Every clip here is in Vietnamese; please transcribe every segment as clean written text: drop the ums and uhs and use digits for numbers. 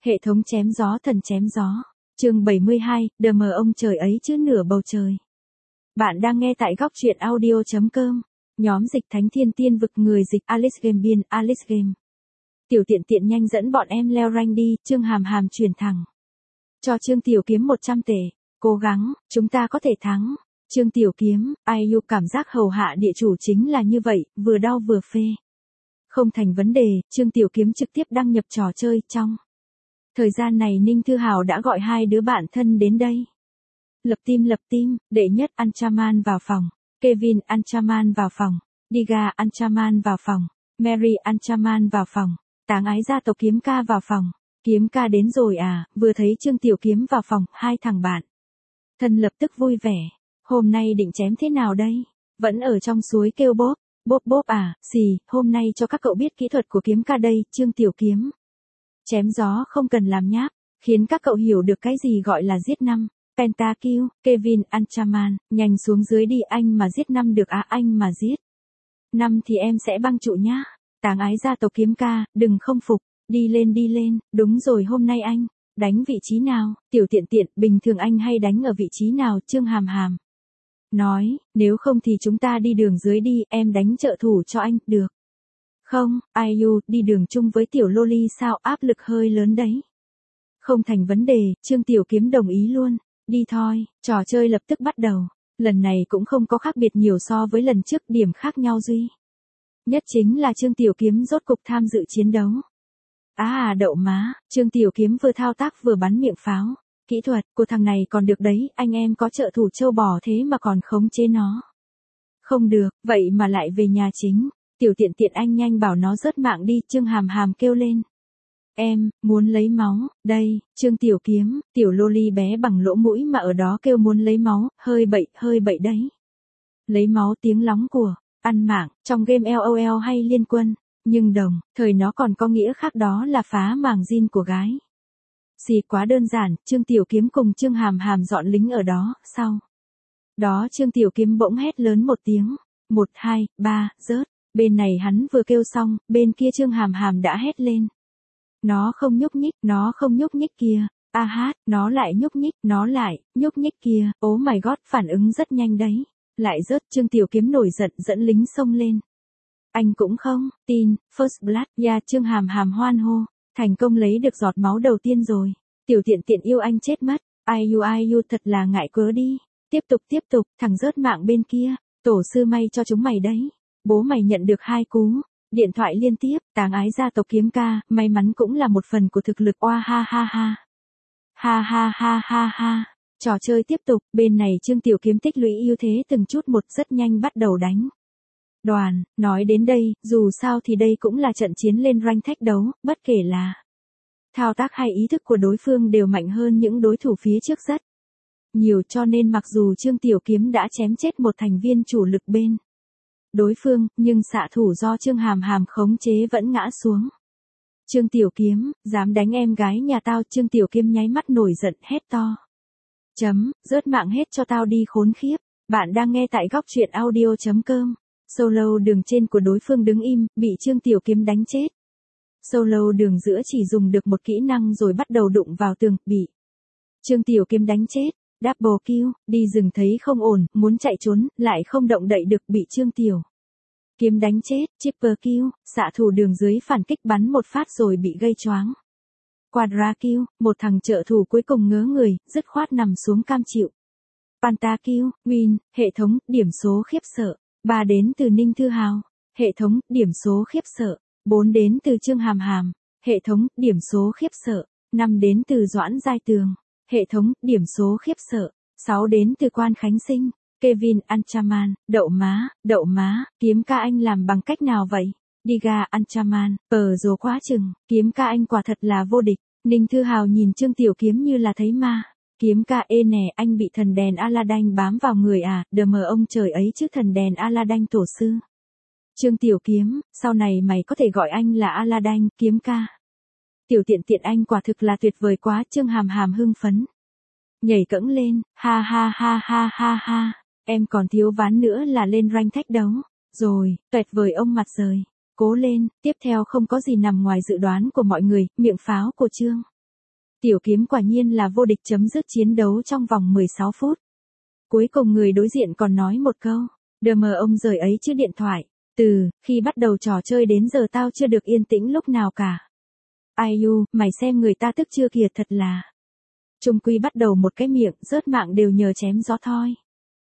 Hệ thống chém gió thần chém gió. Chương 72, đờ mờ ông trời ấy chứ nửa bầu trời. Bạn đang nghe tại góc truyện audio.com. Nhóm dịch thánh thiên tiên vực người dịch Alice Game biên Alice Game. Tiểu tiện tiện nhanh dẫn bọn em leo rank đi, Trương Hàm Hàm chuyển thẳng. Cho Trương Tiểu Kiếm 100 tệ. Cố gắng, chúng ta có thể thắng. Trương Tiểu Kiếm, IU cảm giác hầu hạ địa chủ chính là như vậy, vừa đau vừa phê. Không thành vấn đề, Trương Tiểu Kiếm trực tiếp đăng nhập trò chơi trong. Thời gian này Ninh Thư Hào đã gọi hai đứa bạn thân đến đây. Lập team, đệ nhất Anchaman vào phòng, Kevin Anchaman vào phòng, Diga Anchaman vào phòng, Mary Anchaman vào phòng, Táng Ái gia tộc Kiếm Ca vào phòng. Kiếm Ca đến rồi à, vừa thấy Trương Tiểu Kiếm vào phòng, hai thằng bạn. Thân lập tức vui vẻ, hôm nay định chém thế nào đây? Vẫn ở trong suối kêu bốp, bốp à, xì, hôm nay cho các cậu biết kỹ thuật của Kiếm Ca đây, Trương Tiểu Kiếm. Chém gió không cần làm nháp, khiến các cậu hiểu được cái gì gọi là giết năm. Pentakill, Kevin Anchaman, nhanh xuống dưới đi anh mà giết năm được à anh mà giết. Năm thì em sẽ băng trụ nhá. Táng Ái gia tộc Kiếm Ca, đừng không phục, đi lên, đúng rồi hôm nay anh, đánh vị trí nào, tiểu tiện tiện, bình thường anh hay đánh ở vị trí nào, Trương Hàm Hàm. Nói, nếu không thì chúng ta đi đường dưới đi, em đánh trợ thủ cho anh, được. Không, IU, đi đường chung với tiểu loli sao áp lực hơi lớn đấy. Không thành vấn đề, Trương Tiểu Kiếm đồng ý luôn, đi thôi, trò chơi lập tức bắt đầu. Lần này cũng không có khác biệt nhiều so với lần trước, điểm khác nhau duy nhất chính là Trương Tiểu Kiếm rốt cục tham dự chiến đấu. Đậu má, Trương Tiểu Kiếm vừa thao tác vừa bắn miệng pháo. Kỹ thuật của thằng này còn được đấy, anh em có trợ thủ châu bò thế mà còn khống chế nó. Không được, vậy mà lại về nhà chính. Tiểu tiện tiện anh nhanh bảo nó rớt mạng đi, Trương Hàm Hàm kêu lên. Em, muốn lấy máu, đây, Trương Tiểu Kiếm, tiểu loli bé bằng lỗ mũi mà ở đó kêu muốn lấy máu, hơi bậy đấy. Lấy máu tiếng lóng của, ăn mạng, trong game LOL hay liên quân, nhưng đồng, thời nó còn có nghĩa khác đó là phá màng zin của gái. Xì quá đơn giản, Trương Tiểu Kiếm cùng Trương Hàm Hàm dọn lính ở đó, sau. Đó Trương Tiểu Kiếm bỗng hét lớn một tiếng, 1, 2, 3, rớt. Bên này hắn vừa kêu xong, bên kia Trương Hàm Hàm đã hét lên. Nó không nhúc nhích kia, nó lại nhúc nhích kia, oh my god, phản ứng rất nhanh đấy. Lại rớt, Trương Tiểu Kiếm nổi giận dẫn lính xông lên. Anh cũng không, tin, first blood, Trương Hàm Hàm hoan hô, thành công lấy được giọt máu đầu tiên rồi. Tiểu tiện tiện yêu anh chết mất, IU thật là ngại cớ đi. Tiếp tục, thằng rớt mạng bên kia, tổ sư may cho chúng mày đấy. Bố mày nhận được 2 cú điện thoại liên tiếp, Táng Ái gia tộc Kiếm Ca, may mắn cũng là một phần của thực lực, ha. Trò chơi tiếp tục, bên này Trương Tiểu Kiếm tích lũy ưu thế từng chút một, rất nhanh bắt đầu đánh. Đoàn, nói đến đây, dù sao thì đây cũng là trận chiến lên rank thách đấu, bất kể là thao tác hay ý thức của đối phương đều mạnh hơn những đối thủ phía trước rất nhiều, cho nên mặc dù Trương Tiểu Kiếm đã chém chết một thành viên chủ lực bên đối phương, nhưng xạ thủ do Trương Hàm Hàm khống chế vẫn ngã xuống. Trương Tiểu Kiếm, dám đánh em gái nhà tao, Trương Tiểu Kiếm nháy mắt nổi giận hét to. Rớt mạng hết cho tao đi khốn khiếp. Bạn đang nghe tại góc truyện audio.com. Solo đường trên của đối phương đứng im, bị Trương Tiểu Kiếm đánh chết. Solo đường giữa chỉ dùng được một kỹ năng rồi bắt đầu đụng vào tường, bị Trương Tiểu Kiếm đánh chết. Double kill, đi rừng thấy không ổn, muốn chạy trốn, lại không động đậy được, bị Trương Tiểu Kiếm đánh chết. Triple kill, xạ thủ đường dưới phản kích bắn một phát rồi bị gây choáng. Quadra kill, một thằng trợ thủ cuối cùng ngớ người, dứt khoát nằm xuống cam chịu. Pentakill, win, hệ thống, điểm số khiếp sợ. 3 đến từ Ninh Thư Hào, hệ thống, điểm số khiếp sợ. 4 đến từ Trương Hàm Hàm, hệ thống, điểm số khiếp sợ. 5 đến từ Doãn Giai Tường, hệ thống, điểm số khiếp sợ. 6 đến từ Quan Khánh Sinh, Kevin Anchaman, đậu má, Kiếm Ca anh làm bằng cách nào vậy? Diga Anchaman, rồ quá chừng, Kiếm Ca anh quả thật là vô địch. Ninh Thư Hào nhìn Trương Tiểu Kiếm như là thấy ma. Kiếm Ca ê nè, anh bị thần đèn Aladdin bám vào người à, đờ mờ ông trời ấy chứ thần đèn Aladdin tổ sư. Trương Tiểu Kiếm, sau này mày có thể gọi anh là Aladdin, Kiếm Ca. Tiểu tiện tiện anh quả thực là tuyệt vời quá, Trương Hàm Hàm hưng phấn. Nhảy cẫng lên, ha, em còn thiếu ván nữa là lên rank thách đấu. Rồi, tuyệt vời ông mặt rời. Cố lên, tiếp theo không có gì nằm ngoài dự đoán của mọi người, miệng pháo của Trương Tiểu Kiếm quả nhiên là vô địch, chấm dứt chiến đấu trong vòng 16 phút. Cuối cùng người đối diện còn nói một câu, đờ mờ ông rời ấy chứ điện thoại. Từ khi bắt đầu trò chơi đến giờ tao chưa được yên tĩnh lúc nào cả. IU, mày xem người ta tức chưa kìa, thật là. Trung quy bắt đầu một cái miệng, rớt mạng đều nhờ chém gió thôi.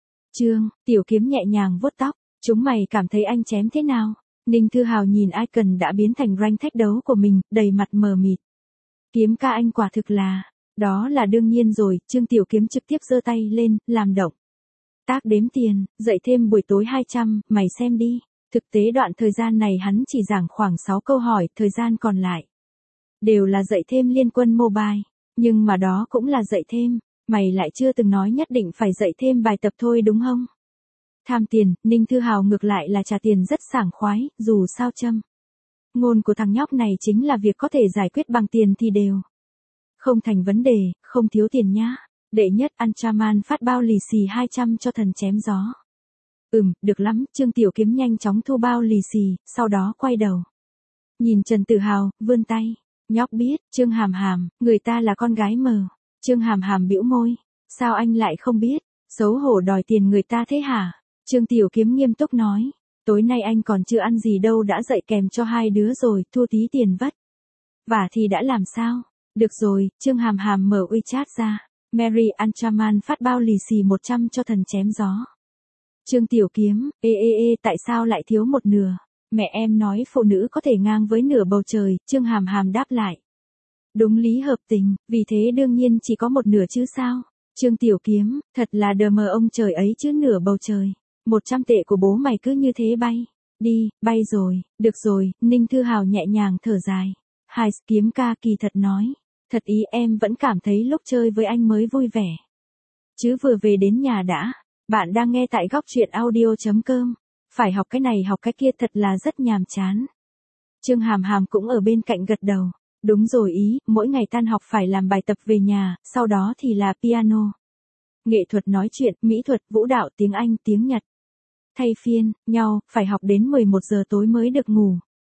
Tiểu Kiếm nhẹ nhàng vuốt tóc, chúng mày cảm thấy anh chém thế nào? Ninh Thư Hào nhìn icon đã biến thành rank thách đấu của mình, đầy mặt mờ mịt. Kiếm ca anh quả thực là, đó là đương nhiên rồi, Tiểu Kiếm trực tiếp giơ tay lên, làm động tác đếm tiền, dạy thêm buổi tối 200, mày xem đi. Thực tế đoạn thời gian này hắn chỉ giảng khoảng 6 câu hỏi, thời gian còn lại đều là dạy thêm Liên Quân Mobile, nhưng mà đó cũng là dạy thêm, mày lại chưa từng nói nhất định phải dạy thêm bài tập thôi đúng không? Tham tiền, Ninh Thư Hào ngược lại là trả tiền rất sảng khoái, dù sao ngôn của thằng nhóc này chính là việc có thể giải quyết bằng tiền thì đều không thành vấn đề, không thiếu tiền nhá. Đệ nhất Ultraman phát bao lì xì 200 cho thần chém gió. Được lắm, Tiểu Kiếm nhanh chóng thu bao lì xì, sau đó quay đầu. Nhìn Trần Tử Hào, vươn tay. Nhóc biết, Trương Hàm Hàm, người ta là con gái mờ. Trương Hàm Hàm bĩu môi. Sao anh lại không biết, xấu hổ đòi tiền người ta thế hả? Tiểu Kiếm nghiêm túc nói. Tối nay anh còn chưa ăn gì đâu đã dạy kèm cho hai đứa rồi, thua tí tiền vất vả thì đã làm sao? Được rồi, Trương Hàm Hàm mở WeChat ra. Mary Ultraman phát bao lì xì 100 cho thần chém gió. Tiểu Kiếm, tại sao lại thiếu một nửa? Mẹ em nói phụ nữ có thể ngang với nửa bầu trời, Trương Hàm Hàm đáp lại. Đúng lý hợp tình, vì thế đương nhiên chỉ có một nửa chứ sao? Tiểu Kiếm, thật là đờ mờ ông trời ấy chứ nửa bầu trời. 100 tệ của bố mày cứ như thế bay. Đi, bay rồi, được rồi, Ninh Thư Hào nhẹ nhàng thở dài. Hai Kiếm ca kỳ thật nói. Thật ý em vẫn cảm thấy lúc chơi với anh mới vui vẻ. Chứ vừa về đến nhà đã. Bạn đang nghe tại góc truyện audio.com. Phải học cái này học cái kia thật là rất nhàm chán. Trương Hàm Hàm cũng ở bên cạnh gật đầu. Đúng rồi ý, mỗi ngày tan học phải làm bài tập về nhà, sau đó thì là piano. Nghệ thuật nói chuyện, mỹ thuật, vũ đạo, tiếng Anh, tiếng Nhật. Thay phiên nhau, phải học đến 11 giờ tối mới được ngủ.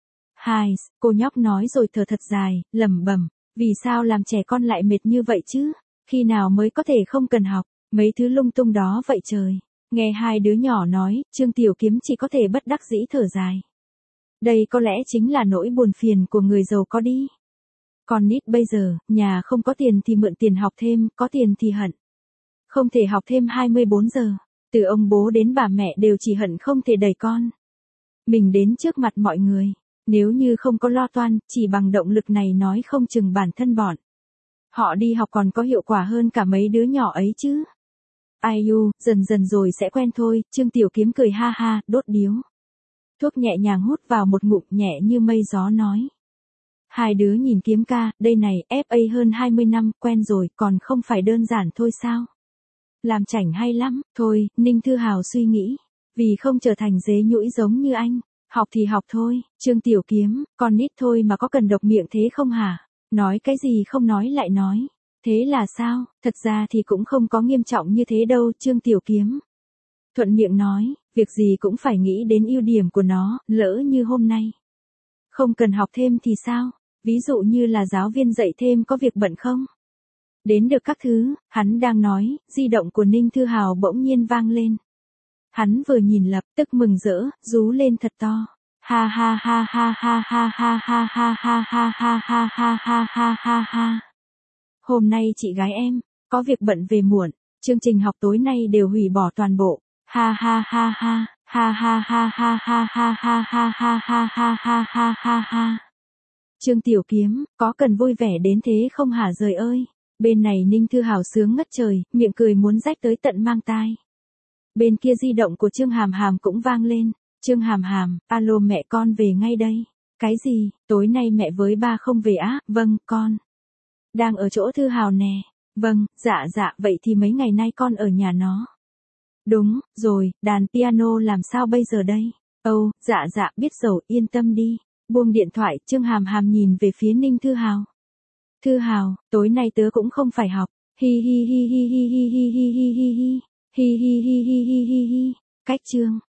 Cô nhóc nói rồi thở thật dài, lẩm bẩm. Vì sao làm trẻ con lại mệt như vậy chứ? Khi nào mới có thể không cần học, mấy thứ lung tung đó vậy trời. Nghe hai đứa nhỏ nói, Tiểu Kiếm chỉ có thể bất đắc dĩ thở dài. Đây có lẽ chính là nỗi buồn phiền của người giàu có đi. Con nít bây giờ, nhà không có tiền thì mượn tiền học thêm, có tiền thì hận. Không thể học thêm 24 giờ. Từ ông bố đến bà mẹ đều chỉ hận không thể đẩy con mình đến trước mặt mọi người. Nếu như không có lo toan, chỉ bằng động lực này nói không chừng bản thân bọn họ đi học còn có hiệu quả hơn cả mấy đứa nhỏ ấy chứ. IU, dần dần rồi sẽ quen thôi, Tiểu Kiếm cười ha ha, đốt điếu thuốc nhẹ nhàng hút vào một ngụm, nhẹ như mây gió nói. Hai đứa nhìn Kiếm ca, đây này, FA hơn 20 năm, quen rồi, còn không phải đơn giản thôi sao? Làm chảnh hay lắm, thôi, Ninh Thư Hào suy nghĩ. Vì không trở thành dế nhũi giống như anh. Học thì học thôi, Tiểu Kiếm, con nít thôi mà có cần độc miệng thế không hả? Nói cái gì không nói lại nói. Thế là sao? Thật ra thì cũng không có nghiêm trọng như thế đâu, Tiểu Kiếm. Thuận miệng nói, việc gì cũng phải nghĩ đến ưu điểm của nó, lỡ như hôm nay không cần học thêm thì sao? Ví dụ như là giáo viên dạy thêm có việc bận không? Đến được các thứ, hắn đang nói, di động của Ninh Thư Hào bỗng nhiên vang lên. Hắn vừa nhìn lập tức mừng rỡ, rú lên thật to. Ha ha ha ha ha ha ha ha ha ha ha ha ha ha ha ha ha ha. Hôm nay chị gái em có việc bận về muộn, chương trình học tối nay đều hủy bỏ toàn bộ. Ha ha ha ha ha ha ha ha ha ha ha ha ha ha ha ha ha ha ha. Tiểu Kiếm, có cần vui vẻ đến thế không hả rời ơi? Bên này Ninh Thư Hào sướng ngất trời, miệng cười muốn rách tới tận mang tai. Bên kia di động của Trương Hàm Hàm cũng vang lên. Trương Hàm Hàm, alo mẹ con về ngay đây. Cái gì, tối nay mẹ với ba không về á? Vâng, con đang ở chỗ Thư Hào nè. Vâng, dạ, vậy thì mấy ngày nay con ở nhà nó. Đúng, rồi, đàn piano làm sao bây giờ đây? Dạ, biết rồi, yên tâm đi. Buông điện thoại, Trương Hàm Hàm nhìn về phía Ninh Thư Hào. Thư Hào, tối nay tớ cũng không phải học. Hi hi hi hi hi hi hi hi hi hi hi hi hi hi hi hi hi. Cách Trương